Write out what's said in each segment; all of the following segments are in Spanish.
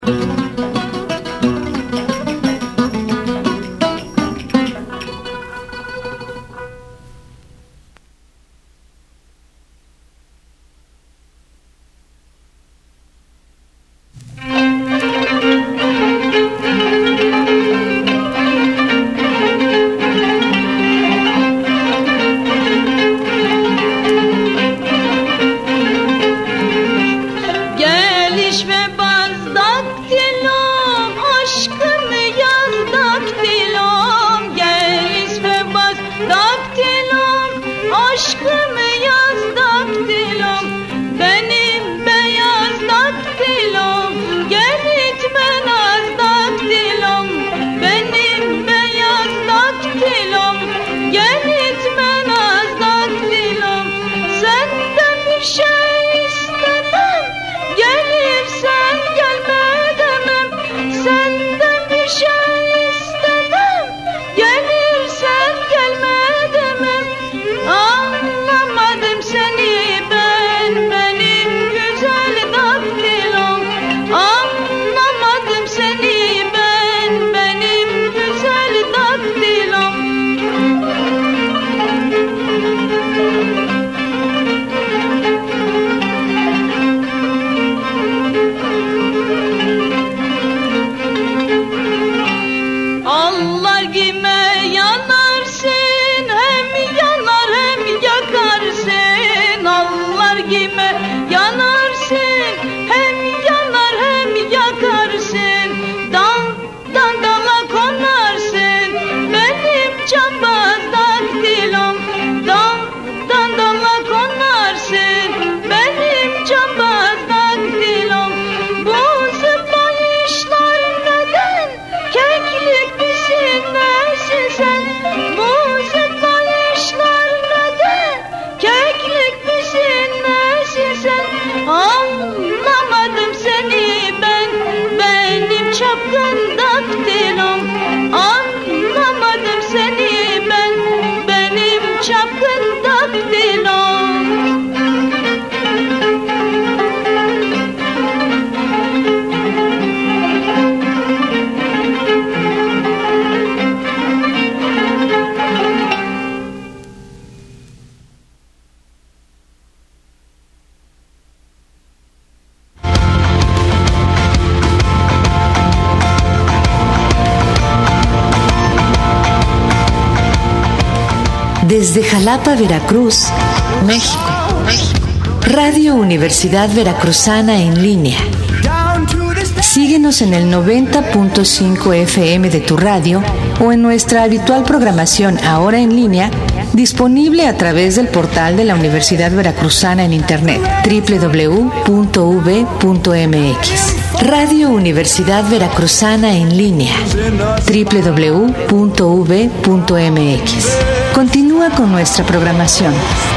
Desde Jalapa, Veracruz, México. Radio Universidad Veracruzana en línea. Síguenos en el 90.5 FM de tu radio o en nuestra habitual programación ahora en línea, disponible a través del portal de la Universidad Veracruzana en internet, www.uv.mx. Radio Universidad Veracruzana en línea, www.uv.mx. Continúa con nuestra programación.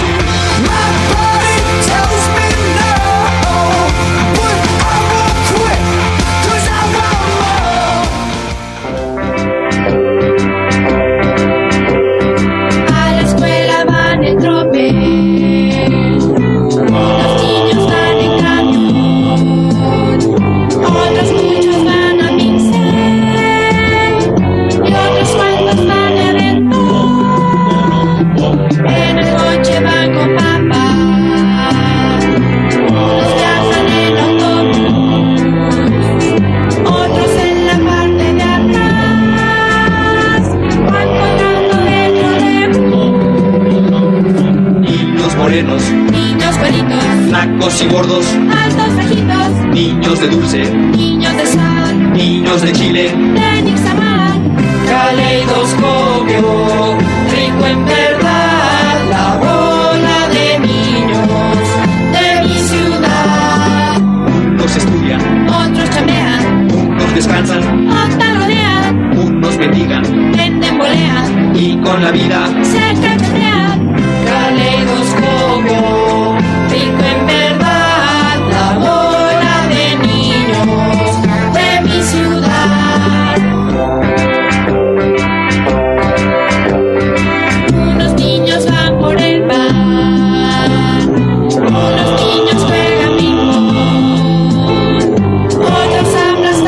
Niños güeritos, flacos y gordos, altos, bajitos, niños de dulce, niños de sal, niños de chile, de nixamar. Caleidoscopio, rico en verdad, la bola de niños de mi ciudad. Unos estudian, otros chambean, unos descansan, otros rodean, unos mendigan, venden, bolean y con la vida se cachetean. Caleidoscopio, rico en verdad, la bola de niños de mi ciudad. Unos niños van por el bar, unos niños juegan ping-pong, otros abrazan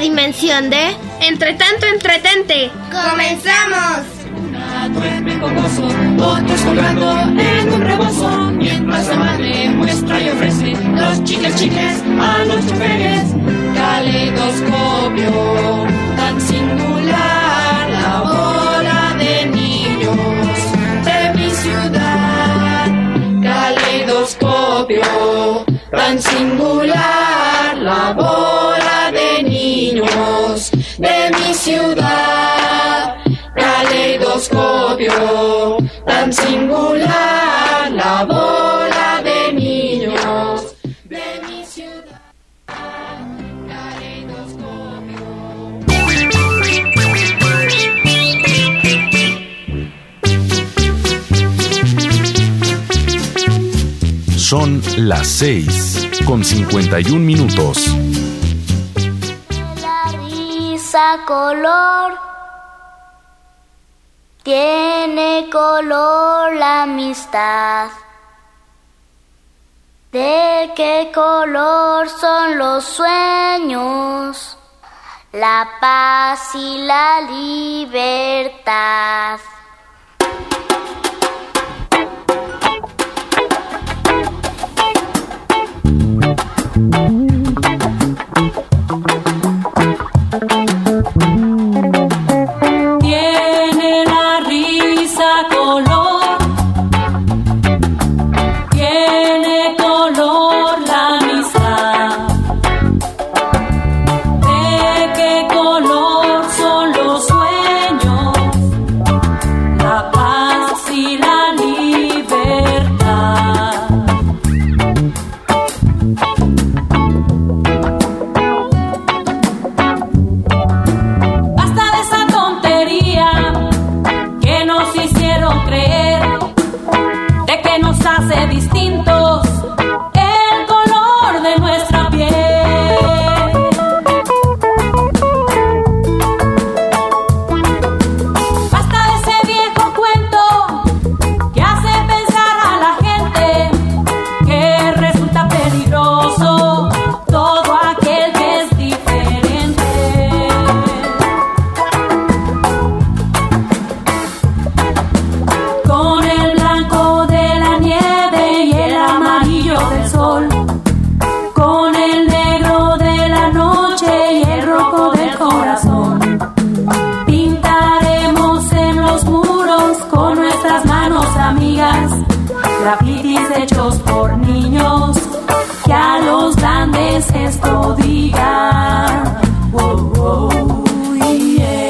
dimensión de Entretanto, entretente. ¡Comenzamos! Una duerme con gozo, otros jugando en un rebozo, mientras la madre muestra y ofrece los chicles a los choferes. Caleidoscopio tan singular, la bola de niños de mi ciudad. Caleidoscopio tan singular, la bola de niños de mi ciudad. Caleidoscopio tan singular, la bola de niños de mi ciudad. Caleidoscopio. Son las 6:51. La risa color, tiene color la amistad. ¿De qué color son los sueños? La paz y la libertad. Tiene la risa color, tiene color la amistad. ¿De qué color son los sueños? La paz y la libertad. Basta de esa tontería que nos hicieron creer, de que nos hace distintos el color de nuestra piel. Basta de ese viejo cuento que hace pensar a la gente que resulta peligroso todo aquel que es diferente. Con el blanco de la nieve y el amarillo del sol, con el negro de la noche y el rojo del corazón, pintaremos en los muros con nuestras manos amigas grafitis hechos por niños que a los grandes esto digan. Oh, oh, yeah.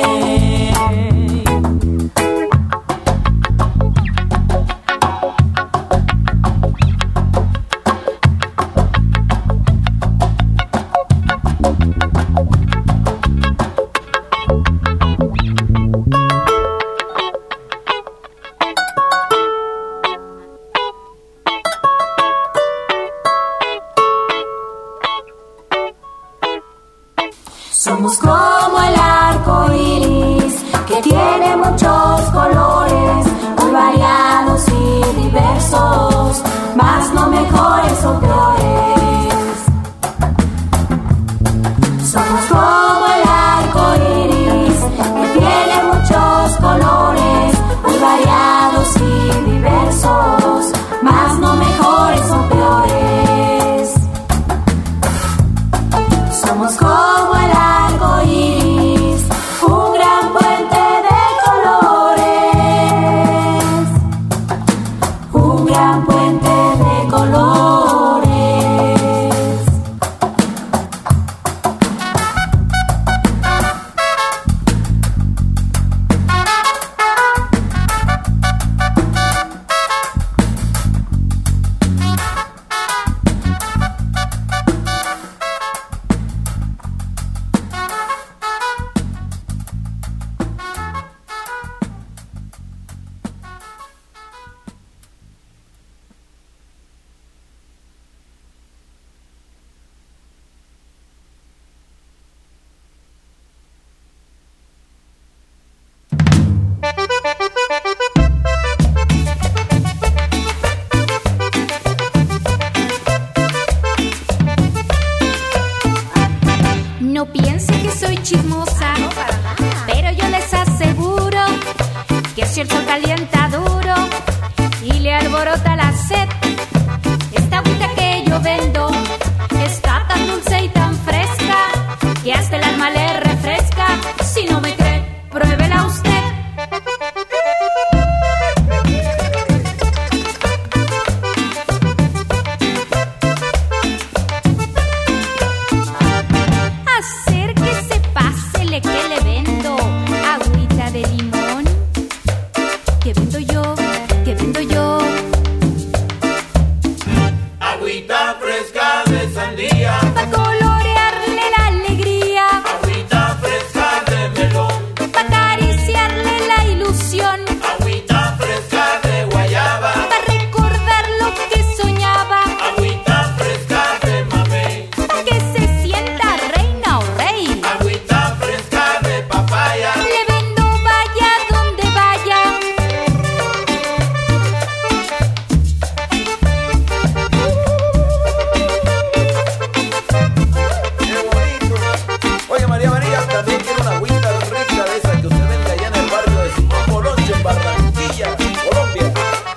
Somos como el arco iris, que tiene muchos colores, muy variados y diversos, mas no mejores o peores. Somos como el arco iris, que tiene muchos colores, muy variados y diversos, mas no mejores o peores. Somos como el arco iris, un gran puente de colores, un gran puente de colores. alborota la sed. Esta agüita que yo vendo está tan dulce y tan fresca que hasta el alma le refresca. Si no me cree, pruébela usted. Acérquese, pásele que le vendo agüita de limón. ¿Qué vendo yo? ¿Qué vendo yo? Agüita fresca de sandía, Pa' colorearle la alegría, agüita fresca de melón, pa' acariciarle la ilusión, agüita fresca de guayaba, pa' recordar lo que soñaba, agüita fresca de mamey, pa' que se sienta reina o rey. agüita fresca de papaya, Le vendo vaya donde vaya. ¡Qué bonito! Oye, María, también quiero una agüita rica de esa que usted vende allá en el barrio de Simón Boloncho, en Barranquilla, Colombia.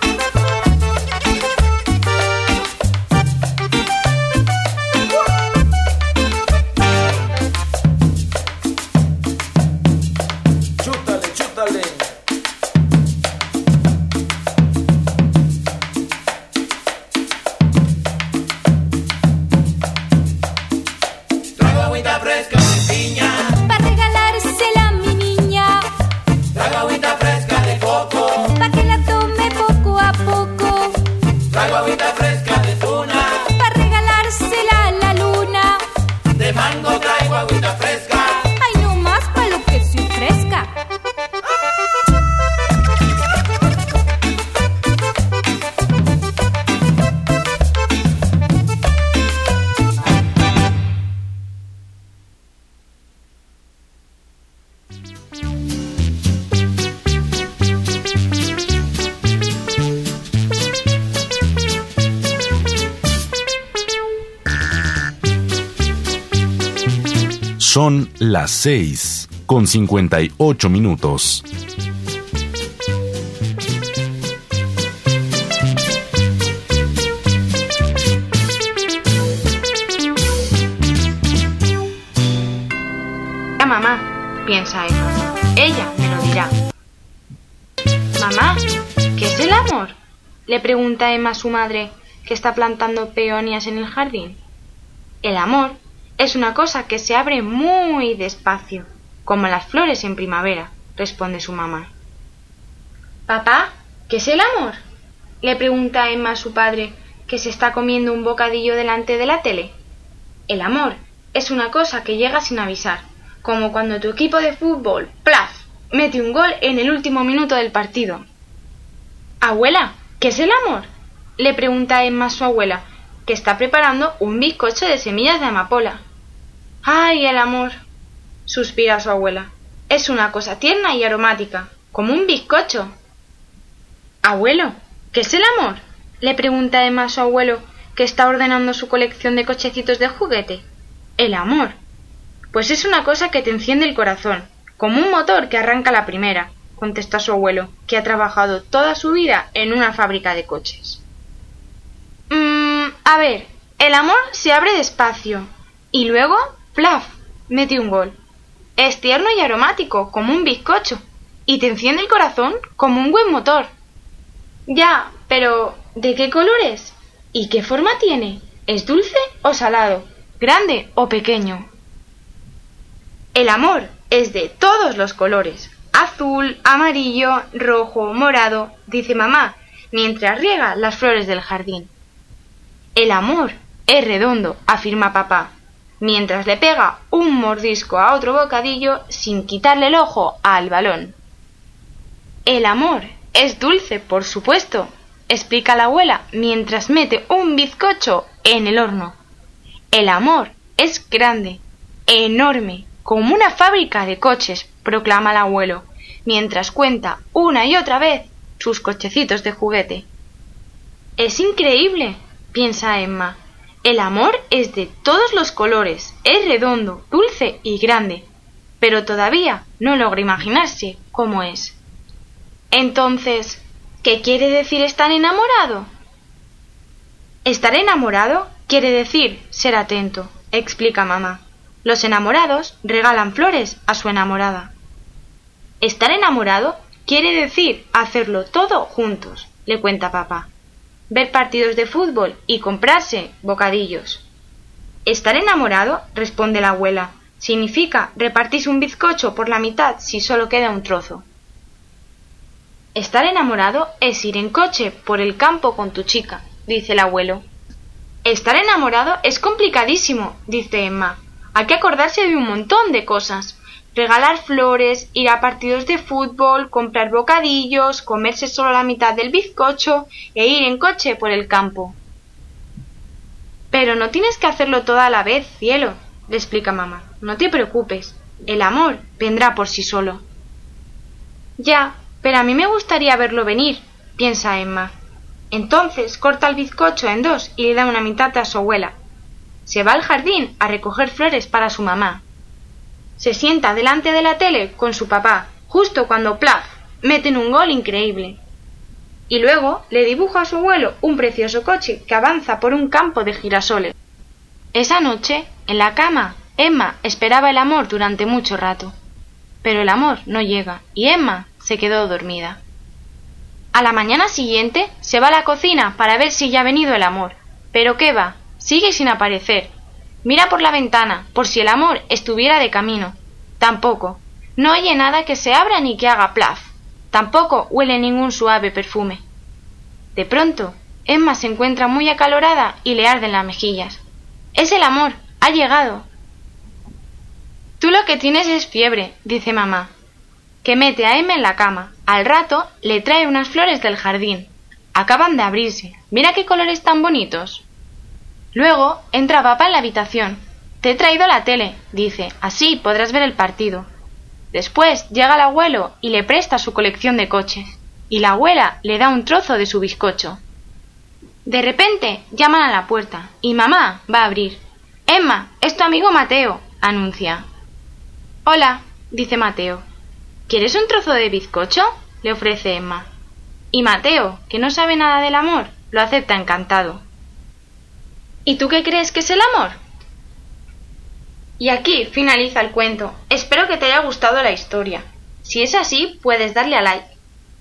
Chútale, chútale. traigo agüita fresca de piña, Pa' regalársela a mi niña, traigo agüita fresca de coco, pa' que la tome poco a poco, traigo agüita fresca de tuna, pa' regalársela a la luna. de mango traigo agüita fresca. Ay, no más pa' lo que soy fresca. Son las 6:58. Mamá, piensa Emma. Ella me lo dirá. Mamá, ¿qué es el amor? Le pregunta Emma a su madre, que está plantando peonías en el jardín. El amor es una cosa que se abre muy despacio, como las flores en primavera, responde su mamá. Papá, ¿qué es el amor? Le pregunta Emma a su padre, que se está comiendo un bocadillo delante de la tele. El amor es una cosa que llega sin avisar, como cuando tu equipo de fútbol, ¡plaf!, mete un gol en el último minuto del partido. Abuela, ¿qué es el amor? Le pregunta Emma a su abuela, que está preparando un bizcocho de semillas de amapola. ¡Ay, el amor!, suspira su abuela. Es una cosa tierna y aromática, como un bizcocho. Abuelo, ¿qué es el amor? Le pregunta Emma a su abuelo, que está ordenando su colección de cochecitos de juguete. El amor. Pues es una cosa que te enciende el corazón, como un motor que arranca la primera, contesta su abuelo, que ha trabajado toda su vida en una fábrica de coches. A ver, el amor se abre despacio, y luego, ¡plaf!, mete un gol. Es tierno y aromático, como un bizcocho, y te enciende el corazón como un buen motor. Ya, pero ¿de qué color es? ¿Y qué forma tiene? ¿Es dulce o salado? ¿Grande o pequeño? El amor es de todos los colores, azul, amarillo, rojo, morado, dice mamá, mientras riega las flores del jardín. El amor es redondo, afirma papá, mientras le pega un mordisco a otro bocadillo sin quitarle el ojo al balón. El amor es dulce, por supuesto, explica la abuela mientras mete un bizcocho en el horno. El amor es grande, enorme, como una fábrica de coches, proclama el abuelo, mientras cuenta una y otra vez sus cochecitos de juguete. Es increíble, piensa Emma. El amor es de todos los colores, es redondo, dulce y grande, pero todavía no logra imaginarse cómo es. Entonces, ¿Qué quiere decir estar enamorado? Estar enamorado quiere decir ser atento, explica mamá. Los enamorados regalan flores a su enamorada. Estar enamorado quiere decir hacerlo todo juntos, le cuenta papá. Ver partidos de fútbol y comprarse bocadillos. Estar enamorado, responde la abuela, significa repartirse un bizcocho por la mitad si solo queda un trozo. Estar enamorado es ir en coche por el campo con tu chica, dice el abuelo. Estar enamorado es complicadísimo, dice Emma. Hay que acordarse de un montón de cosas. Regalar flores, ir a partidos de fútbol, comprar bocadillos, comerse solo la mitad del bizcocho e ir en coche por el campo. Pero no tienes que hacerlo todo a la vez, cielo, le explica mamá. No te preocupes, el amor vendrá por sí solo. Ya, pero a mí me gustaría verlo venir, piensa Emma. Entonces corta el bizcocho en dos y le da una mitad a su abuela. Se va al jardín a recoger flores para su mamá. Se sienta delante de la tele con su papá, justo cuando ¡plaf! Meten un gol increíble. Y luego le dibuja a su abuelo un precioso coche que avanza por un campo de girasoles. Esa noche, en la cama, Emma esperaba el amor durante mucho rato. Pero el amor no llega y Emma se quedó dormida. A la mañana siguiente se va a la cocina para ver si ya ha venido el amor. Pero qué va, sigue sin aparecer. Mira por la ventana, por si el amor estuviera de camino. Tampoco. No oye nada que se abra ni que haga plaf. Tampoco huele ningún suave perfume. De pronto, Emma se encuentra muy acalorada y le arden las mejillas. Es el amor, ha llegado. Tú lo que tienes es fiebre, dice mamá, que mete a Emma en la cama. Al rato le trae unas flores del jardín. Acaban de abrirse. Mira qué colores tan bonitos. Luego entra papá en la habitación. Te he traído la tele, dice, así podrás ver el partido. Después llega el abuelo y le presta su colección de coches. Y la abuela le da un trozo de su bizcocho. De repente llaman a la puerta y mamá va a abrir. Emma, es tu amigo Mateo, anuncia. Hola, dice Mateo. ¿Quieres un trozo de bizcocho?, le ofrece Emma. Y Mateo, que no sabe nada del amor, lo acepta encantado. ¿Y tú qué crees que es el amor? Y aquí finaliza el cuento. Espero que te haya gustado la historia. Si es así, puedes darle a like.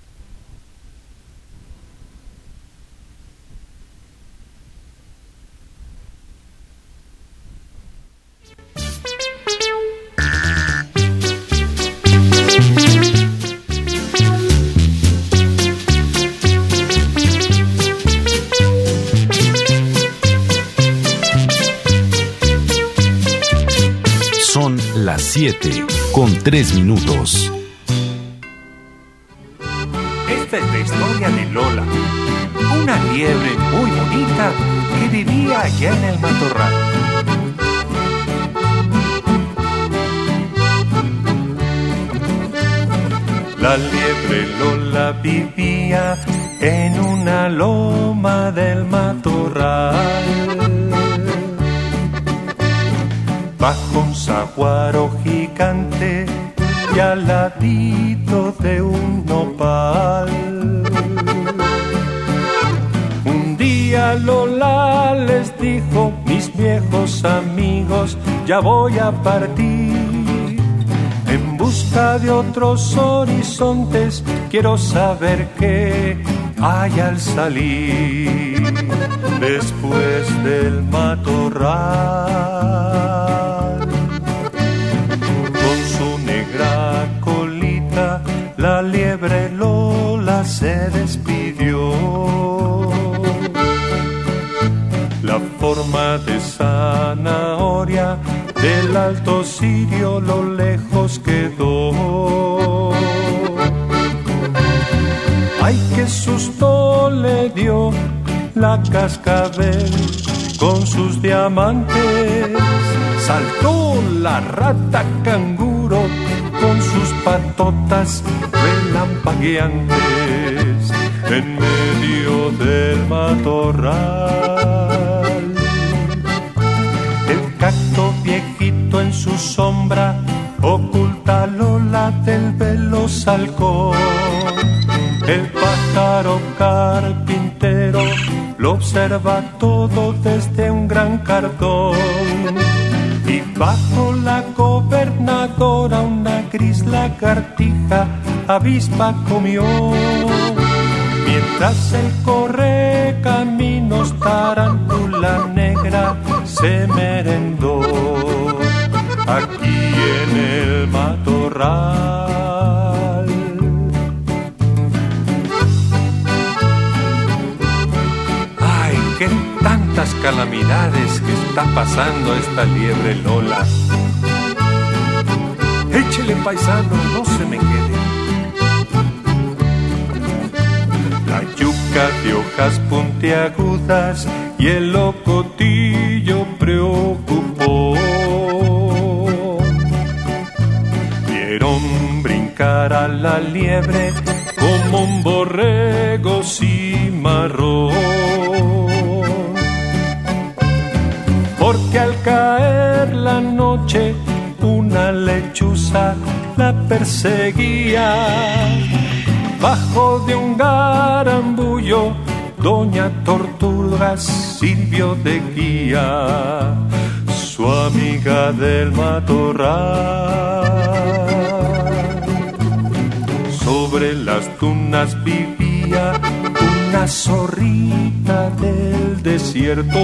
Son las 7:03. Esta es la historia de Lola, una liebre muy bonita que vivía allá en el matorral. La liebre Lola vivía en una loma del matorral, bajo un saguaro gigante y al ladito de un nopal. Un día Lola les dijo: mis viejos amigos, ya voy a partir en busca de otros horizontes. Quiero saber qué hay al salir después del matorral. Con su negra colita la liebre Lola se despidió. La forma de zanahoria del alto cirio lo lejos quedó. Ay, qué susto le dio la cascabel con sus diamantes. Saltó la rata canguro con sus patotas relampagueantes en medio del matorral. El cacto viejito en su sombra oculta a Lola del veloz halcón. El pájaro carpintero lo observa todo desde un gran cartón. Y bajo la gobernadora una gris lagartija avispa comió. Mientras el correcaminos tarántula negra se merendó. Aquí en el matorral. ¡Ay, qué tantas calamidades que está pasando esta liebre Lola! Échele, paisano, no se me quede. La yuca de hojas puntiagudas y el locotillo preocupó. Vieron brincar a la liebre como un borrego cimarrón. Porque al caer la noche una lechuza la perseguía. Bajo de un garambullo doña Tortuga sirvió de guía, su amiga del matorral. Sobre las dunas vivía una zorrita del desierto,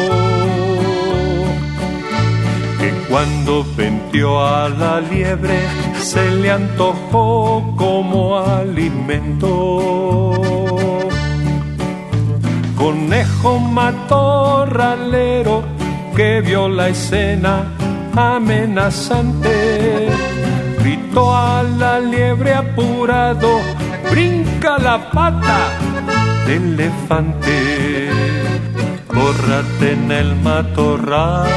que cuando venteó a la liebre se le antojó como alimento. Conejo matorralero que vio la escena amenazante, gritó a la liebre apurado: brinca la pata de elefante, bórrate en el matorral.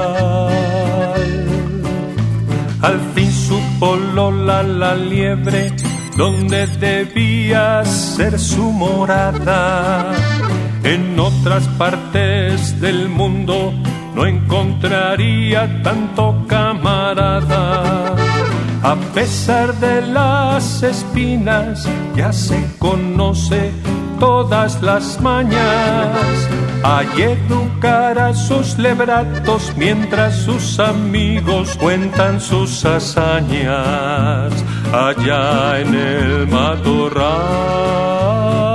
Al fin supo Lola la liebre donde debía ser su morada. En otras partes del mundo no encontraría tanto camarada. A pesar de las espinas, ya se conoce todas las mañas. Allí educará sus lebratos mientras sus amigos cuentan sus hazañas allá en el matorral.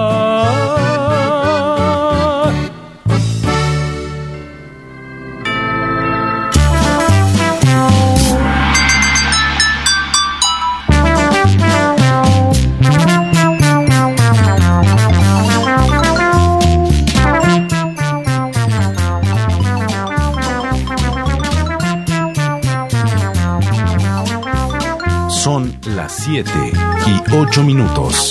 Son las 7:08.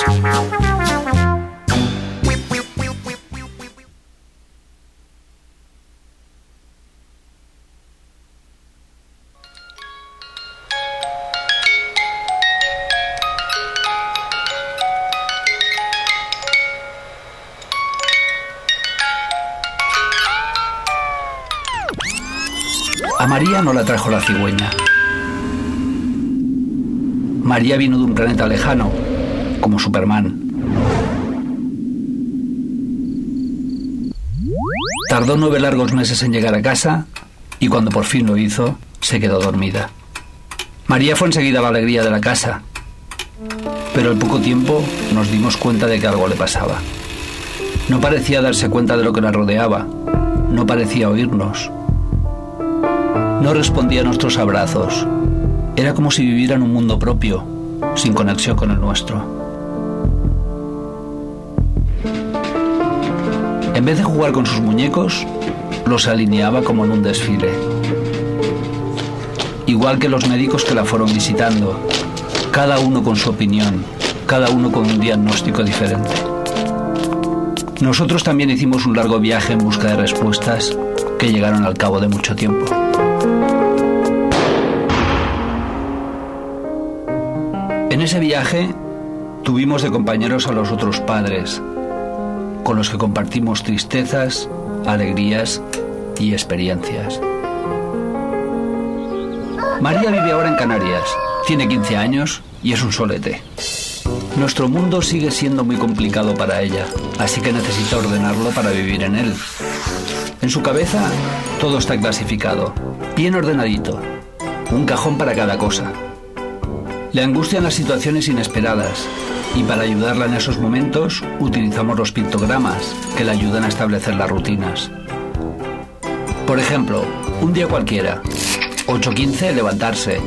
A María no la trajo la cigüeña. María vino de un planeta lejano, como Superman. Tardó 9 largos meses en llegar a casa y cuando por fin lo hizo, se quedó dormida. María fue enseguida la alegría de la casa, pero al poco tiempo nos dimos cuenta de que algo le pasaba. No parecía darse cuenta de lo que la rodeaba, no parecía oírnos. No respondía a nuestros abrazos. Era como si viviera en un mundo propio, sin conexión con el nuestro. En vez de jugar con sus muñecos, los alineaba como en un desfile. Igual que los médicos que la fueron visitando, cada uno con su opinión, cada uno con un diagnóstico diferente. Nosotros también hicimos un largo viaje en busca de respuestas que llegaron al cabo de mucho tiempo. En ese viaje tuvimos de compañeros a los otros padres, con los que compartimos tristezas, alegrías y experiencias. María vive ahora en Canarias, tiene 15 años y es un solete. Nuestro mundo sigue siendo muy complicado para ella, así que necesita ordenarlo para vivir en él. En su cabeza todo está clasificado, bien ordenadito, un cajón para cada cosa. Le angustian las situaciones inesperadas y para ayudarla en esos momentos utilizamos los pictogramas que le ayudan a establecer las rutinas. Por ejemplo, un día cualquiera, 8:15 levantarse,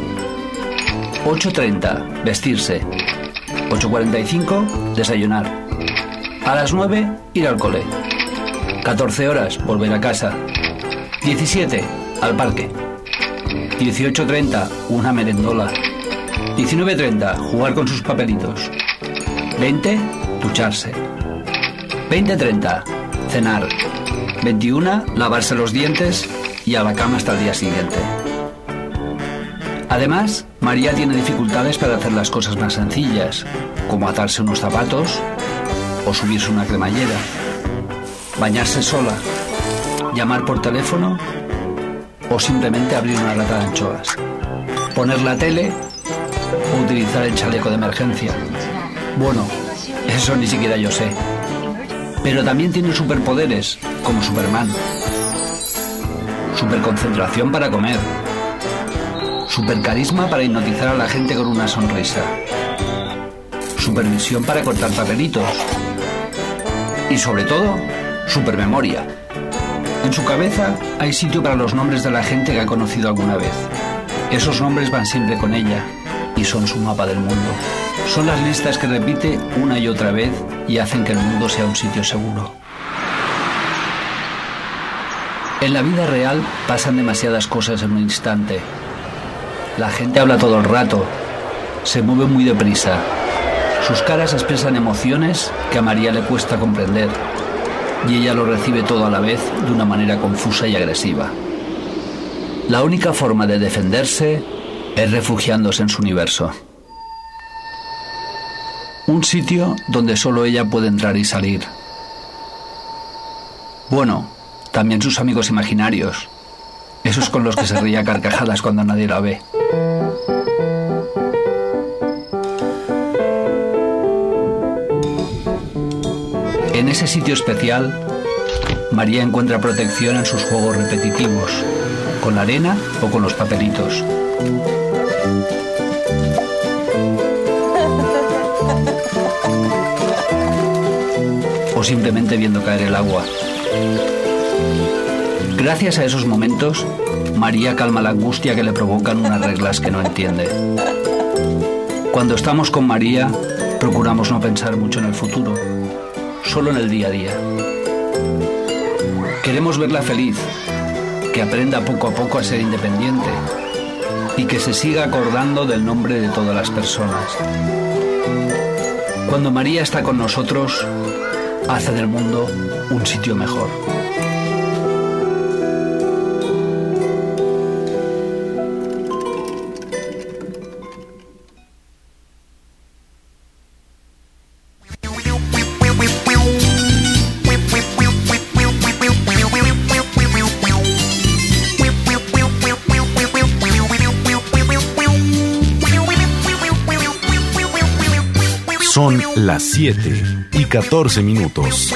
8:30 vestirse, 8:45 desayunar, a las 9 ir al cole, 14 horas volver a casa, 17 al parque, 18:30 una merendola, 19:30 jugar con sus papelitos, 20 ducharse, 20:30 cenar, 21 lavarse los dientes y a la cama hasta el día siguiente. Además, María tiene dificultades para hacer las cosas más sencillas, como atarse unos zapatos o subirse una cremallera, bañarse sola, llamar por teléfono o simplemente abrir una lata de anchoas, poner la tele o utilizar el chaleco de emergencia. Bueno, eso ni siquiera yo sé. Pero también tiene superpoderes, como Superman. Superconcentración para comer. Supercarisma para hipnotizar a la gente con una sonrisa. Supervisión para cortar papelitos. Y sobre todo, supermemoria. En su cabeza hay sitio para los nombres de la gente que ha conocido alguna vez. Esos nombres van siempre con ella y son su mapa del mundo. Son las listas que repite una y otra vez y hacen que el mundo sea un sitio seguro. En la vida real pasan demasiadas cosas en un instante. La gente habla todo el rato, se mueve muy deprisa. Sus caras expresan emociones que a María le cuesta comprender y ella lo recibe todo a la vez de una manera confusa y agresiva. La única forma de defenderse es refugiándose en su universo. Un sitio donde solo ella puede entrar y salir. Bueno, también sus amigos imaginarios, esos con los que se ríe a carcajadas cuando nadie la ve. En ese sitio especial, María encuentra protección en sus juegos repetitivos, con la arena o con los papelitos. O simplemente viendo caer el agua. Gracias a esos momentos, María calma la angustia que le provocan unas reglas que no entiende. Cuando estamos con María, procuramos no pensar mucho en el futuro, solo en el día a día. Queremos verla feliz, que aprenda poco a poco a ser independiente y que se siga acordando del nombre de todas las personas. Cuando María está con nosotros, hace del mundo un sitio mejor. Son las 7:14.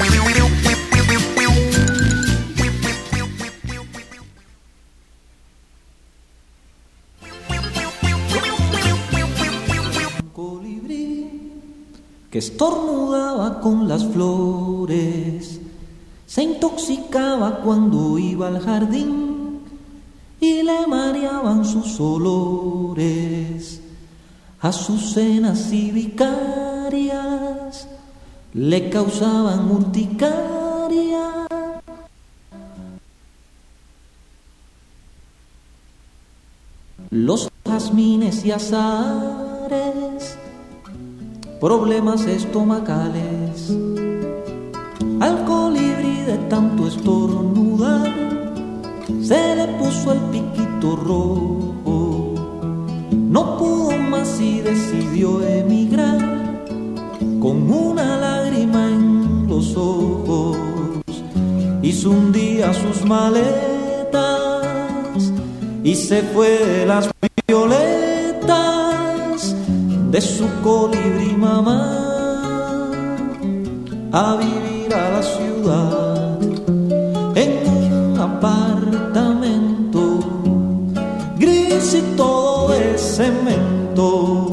Colibrí que estornudaba con las flores, se intoxicaba cuando iba al jardín y le mareaban sus olores. Azucenas y vicarias le causaban urticaria. Los jazmines y azahares, problemas estomacales. Al colibrí de tanto estornudar se le puso el piquito rojo. No pudo más y decidió emigrar con una lágrima en los ojos. Hizo un día sus maletas y se fue de las violetas de su colibrí mamá a vivir a la ciudad en un apartamento gris y todo de cemento.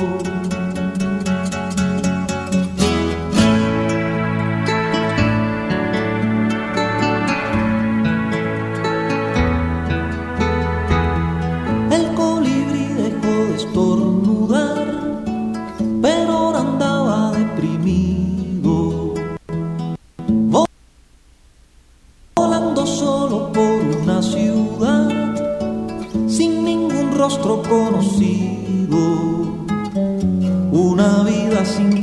El colibrí dejó de estornudar, pero ahora andaba deprimido, volando solo por una ciudad sin ningún rostro conocido, una vida sin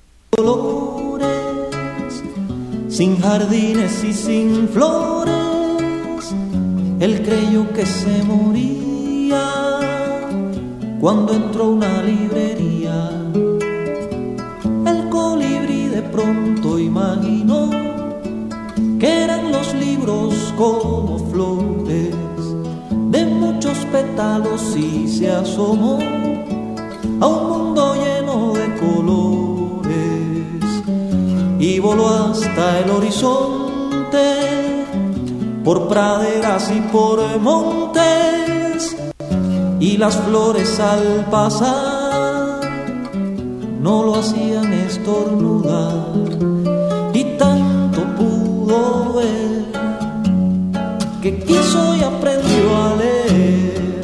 colores, sin jardines y sin flores. Él creyó que se moría cuando entró a una librería. El colibrí de pronto imaginó que eran los libros como flores de muchos pétalos y se asomó a un mundo lleno de colores y voló hasta el horizonte, por praderas y por montes, y las flores al pasar no lo hacían estornudar, y tanto pudo ver que quiso y aprendió a leer.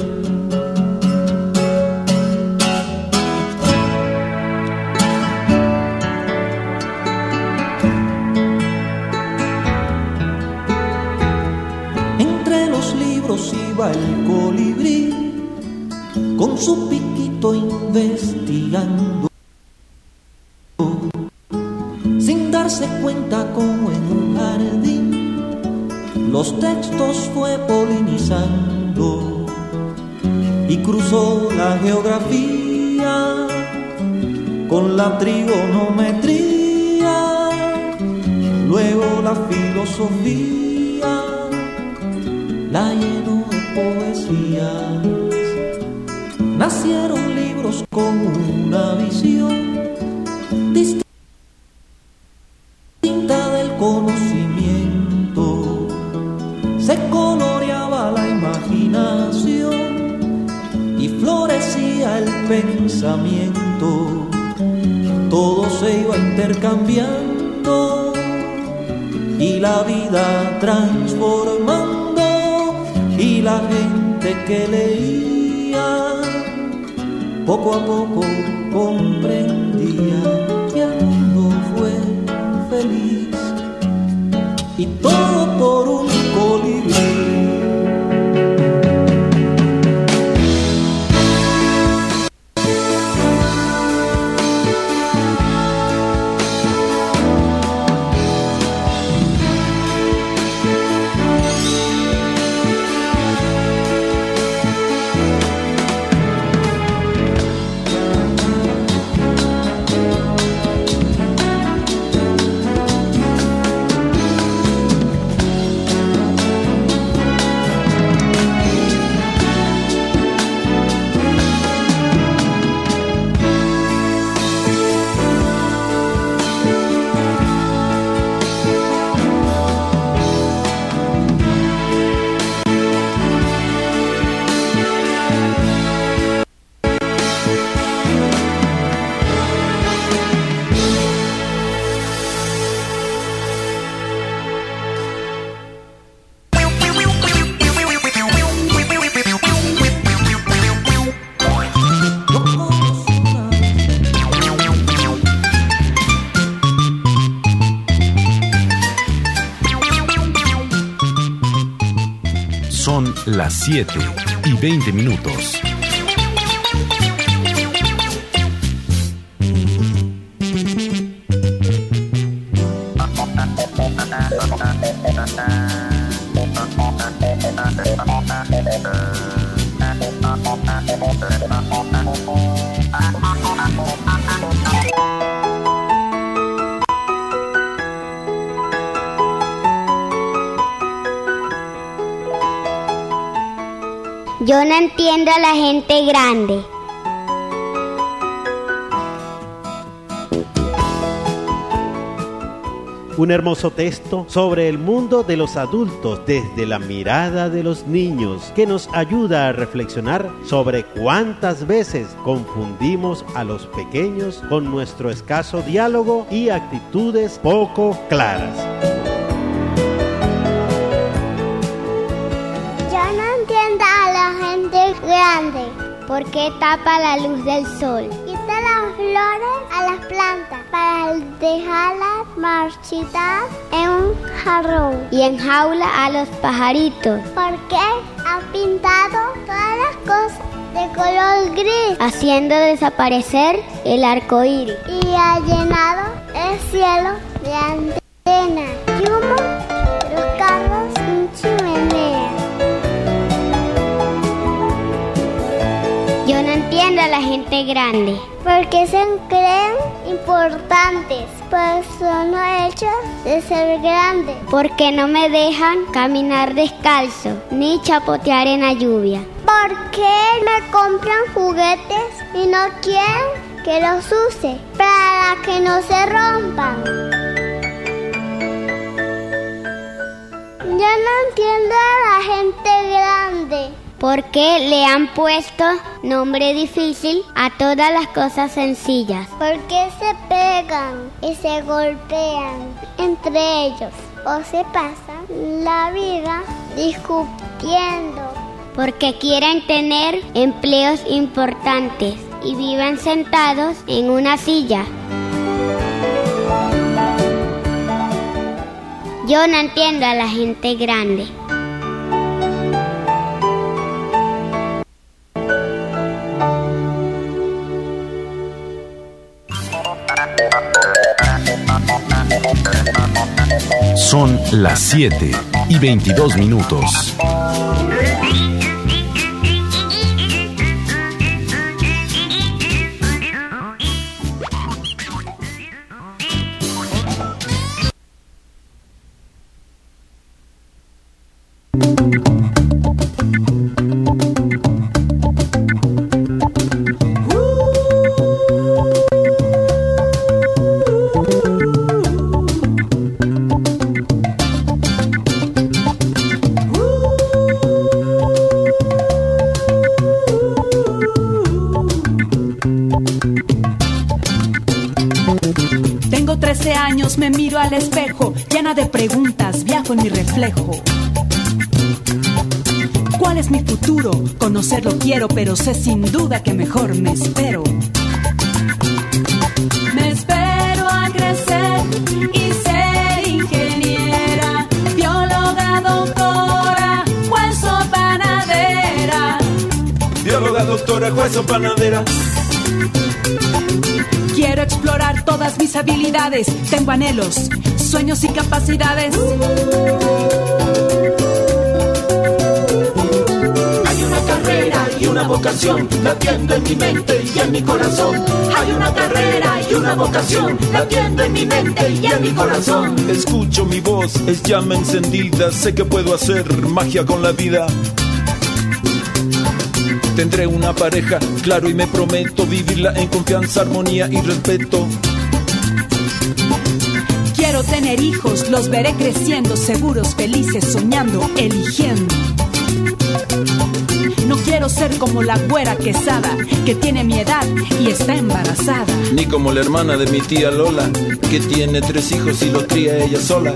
Entre los libros iba el colibrí con su piquito investigando, sin darse cuenta como en un jardín los textos fue polinizando y cruzó la geografía con la trigonometría, luego la filosofía la llenó de poesías. Nacieron libros con una visión distinta del conocimiento, se coloreaba la imaginación y florecía el pensamiento, todo se iba intercambiando y la vida transformando, y la gente que leía poco a poco comprendía que el mundo fue feliz y todo por un colibrí. Son las 7:20. Yo no entiendo a la gente grande. un hermoso texto sobre el mundo de los adultos desde la mirada de los niños, que nos ayuda a reflexionar sobre cuántas veces confundimos a los pequeños con nuestro escaso diálogo y actitudes poco claras. Yo no entiendo a la gente grande. ¿Por qué tapa la luz del sol? Quita las flores a las plantas para dejarlas marchitar en un jarrón y enjaula a los pajaritos. ¿Por qué ha pintado todas las cosas de color gris, haciendo desaparecer el arco iris? Y ha llenado el cielo de antenas y humo de los carros sin chimenea. Yo no entiendo a la gente grande. Porque se creen importantes, pues son hechos de ser grandes. Porque no me dejan caminar descalzo, ni chapotear en la lluvia. Porque me compran juguetes y no quieren que los use, para que no se rompan. Yo no entiendo a la gente grande. ¿Por qué le han puesto nombre difícil a todas las cosas sencillas? ¿Por qué se pegan y se golpean entre ellos? ¿O se pasan la vida discutiendo? Porque quieren tener empleos importantes y viven sentados en una silla. Yo no entiendo a la gente grande. Son las 7:22. Me miro al espejo, llena de preguntas, viajo en mi reflejo. ¿Cuál es mi futuro? Conocerlo quiero, pero sé sin duda que mejor me espero. Me espero a crecer y ser ingeniera, bióloga, doctora, juez o panadera. Bióloga, doctora, juez o panadera. Quiero explorar todas mis habilidades. Tengo anhelos, sueños y capacidades. Hay una carrera y una vocación latiendo en mi mente y en mi corazón. Hay una carrera y una vocación latiendo en mi mente y en mi corazón. Escucho mi voz, es llama encendida. Sé que puedo hacer magia con la vida. Tendré una pareja, claro, y me prometo vivirla en confianza, armonía y respeto. Quiero tener hijos, los veré creciendo, seguros, felices, soñando, eligiendo. No quiero ser como la güera Quesada, que tiene mi edad y está embarazada. Ni como la hermana de mi tía Lola, que tiene 3 hijos y los cría ella sola.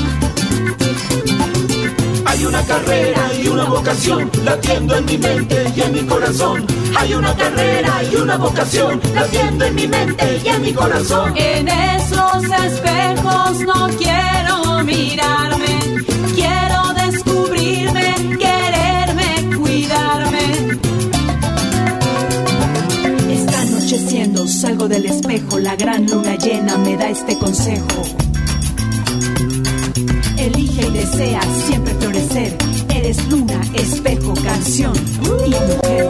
Hay una carrera y una vocación latiendo en mi mente y en mi corazón. Hay una carrera y una vocación latiendo en mi mente y en mi corazón. En esos espejos no quiero mirarme, quiero descubrirme, quererme, cuidarme. Está anocheciendo, salgo del espejo, la gran luna llena me da este consejo. Elige y desea siempre florecer. Eres luna, espejo, canción y mujer.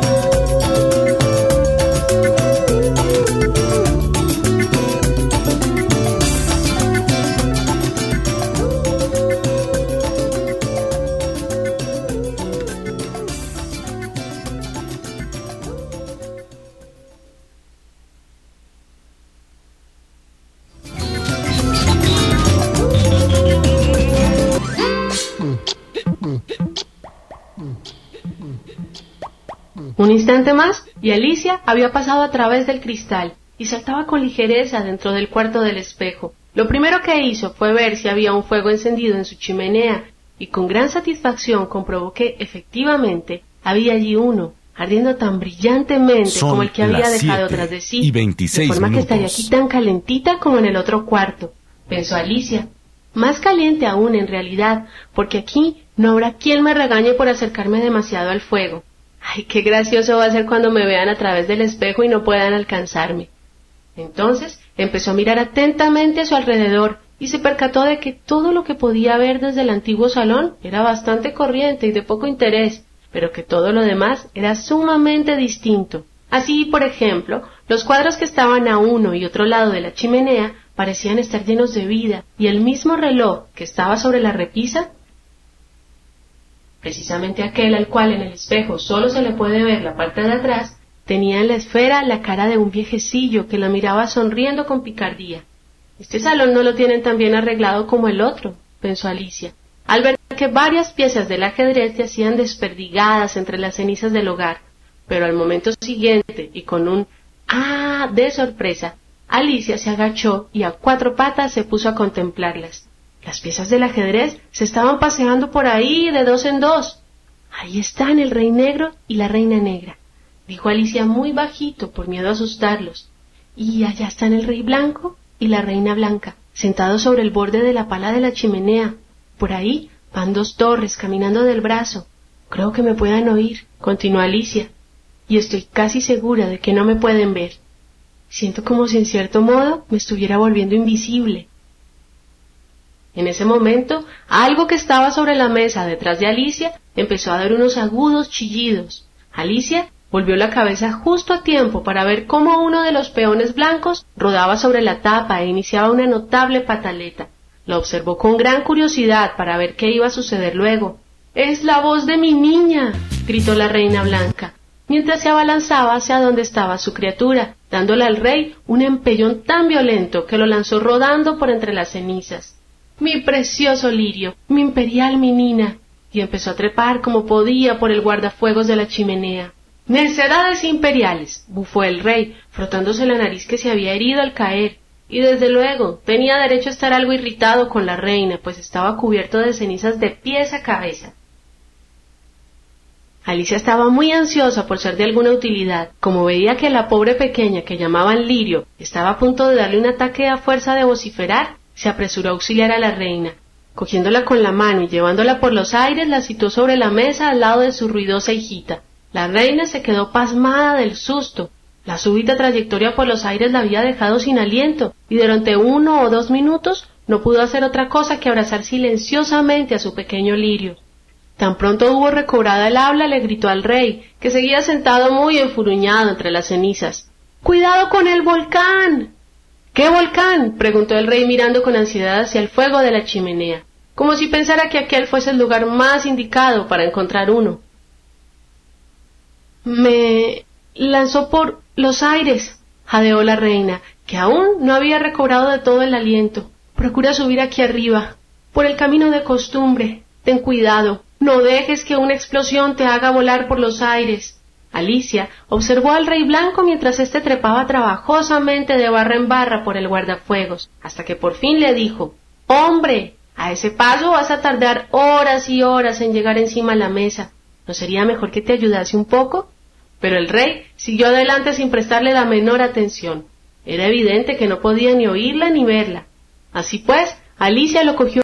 Un instante más y Alicia había pasado a través del cristal y saltaba con ligereza dentro del cuarto del espejo. Lo primero que hizo fue ver si había un fuego encendido en su chimenea y con gran satisfacción comprobó que efectivamente había allí uno, ardiendo tan brillantemente como el que había dejado tras de sí, y 26 de forma minutos. que estaría aquí tan calentita como en el otro cuarto, pensó Alicia. Más caliente aún en realidad, porque aquí no habrá quien me regañe por acercarme demasiado al fuego. Ay, qué gracioso va a ser cuando me vean a través del espejo y no puedan alcanzarme. Entonces empezó a mirar atentamente a su alrededor y se percató de que todo lo que podía ver desde el antiguo salón era bastante corriente y de poco interés, pero que todo lo demás era sumamente distinto. Así, por ejemplo, los cuadros que estaban a uno y otro lado de la chimenea parecían estar llenos de vida, y el mismo reloj que estaba sobre la repisa, precisamente aquel al cual en el espejo solo se le puede ver la parte de atrás, tenía en la esfera la cara de un viejecillo que la miraba sonriendo con picardía. Este salón no lo tienen tan bien arreglado como el otro, pensó Alicia, al ver que varias piezas del ajedrez yacían desperdigadas entre las cenizas del hogar, pero al momento siguiente, y con un ¡ah! De sorpresa, Alicia se agachó y a cuatro patas se puso a contemplarlas. Las piezas del ajedrez se estaban paseando por ahí de dos en dos. Ahí están el rey negro y la reina negra, dijo Alicia muy bajito por miedo a asustarlos. Y allá están el rey blanco y la reina blanca, sentados sobre el borde de la pala de la chimenea. Por ahí van dos torres caminando del brazo. Creo que me puedan oír, continuó Alicia, y estoy casi segura de que no me pueden ver. Siento como si en cierto modo me estuviera volviendo invisible. En ese momento, algo que estaba sobre la mesa detrás de Alicia empezó a dar unos agudos chillidos. Alicia volvió la cabeza justo a tiempo para ver cómo uno de los peones blancos rodaba sobre la tapa e iniciaba una notable pataleta. Lo observó con gran curiosidad para ver qué iba a suceder luego. «¡Es la voz de mi niña!», gritó la reina blanca, mientras se abalanzaba hacia donde estaba su criatura, dándole al rey un empellón tan violento que lo lanzó rodando por entre las cenizas. «¡Mi precioso lirio! ¡Mi imperial menina!», y empezó a trepar como podía por el guardafuegos de la chimenea. «¡Necedades imperiales!», bufó el rey, frotándose la nariz que se había herido al caer, y desde luego tenía derecho a estar algo irritado con la reina, pues estaba cubierto de cenizas de pies a cabeza. Alicia estaba muy ansiosa por ser de alguna utilidad. Como veía que la pobre pequeña que llamaban Lirio estaba a punto de darle un ataque a fuerza de vociferar, se apresuró a auxiliar a la reina. Cogiéndola con la mano y llevándola por los aires, la situó sobre la mesa al lado de su ruidosa hijita. La reina se quedó pasmada del susto. La súbita trayectoria por los aires la había dejado sin aliento, y durante 1 o 2 minutos no pudo hacer otra cosa que abrazar silenciosamente a su pequeño Lirio. Tan pronto hubo recobrada el habla, le gritó al rey, que seguía sentado muy enfuruñado entre las cenizas. «¡Cuidado con el volcán!». «¿Qué volcán?», preguntó el rey mirando con ansiedad hacia el fuego de la chimenea, como si pensara que aquel fuese el lugar más indicado para encontrar uno. «Me lanzó por los aires», jadeó la reina, que aún no había recobrado de todo el aliento. «Procura subir aquí arriba, por el camino de costumbre. Ten cuidado, no dejes que una explosión te haga volar por los aires». Alicia observó al rey blanco mientras éste trepaba trabajosamente de barra en barra por el guardafuegos, hasta que por fin le dijo: «Hombre, a ese paso vas a tardar horas y horas en llegar encima de la mesa. ¿No sería mejor que te ayudase un poco?». Pero el rey siguió adelante sin prestarle la menor atención. Era evidente que no podía ni oírla ni verla. Así pues, Alicia lo cogió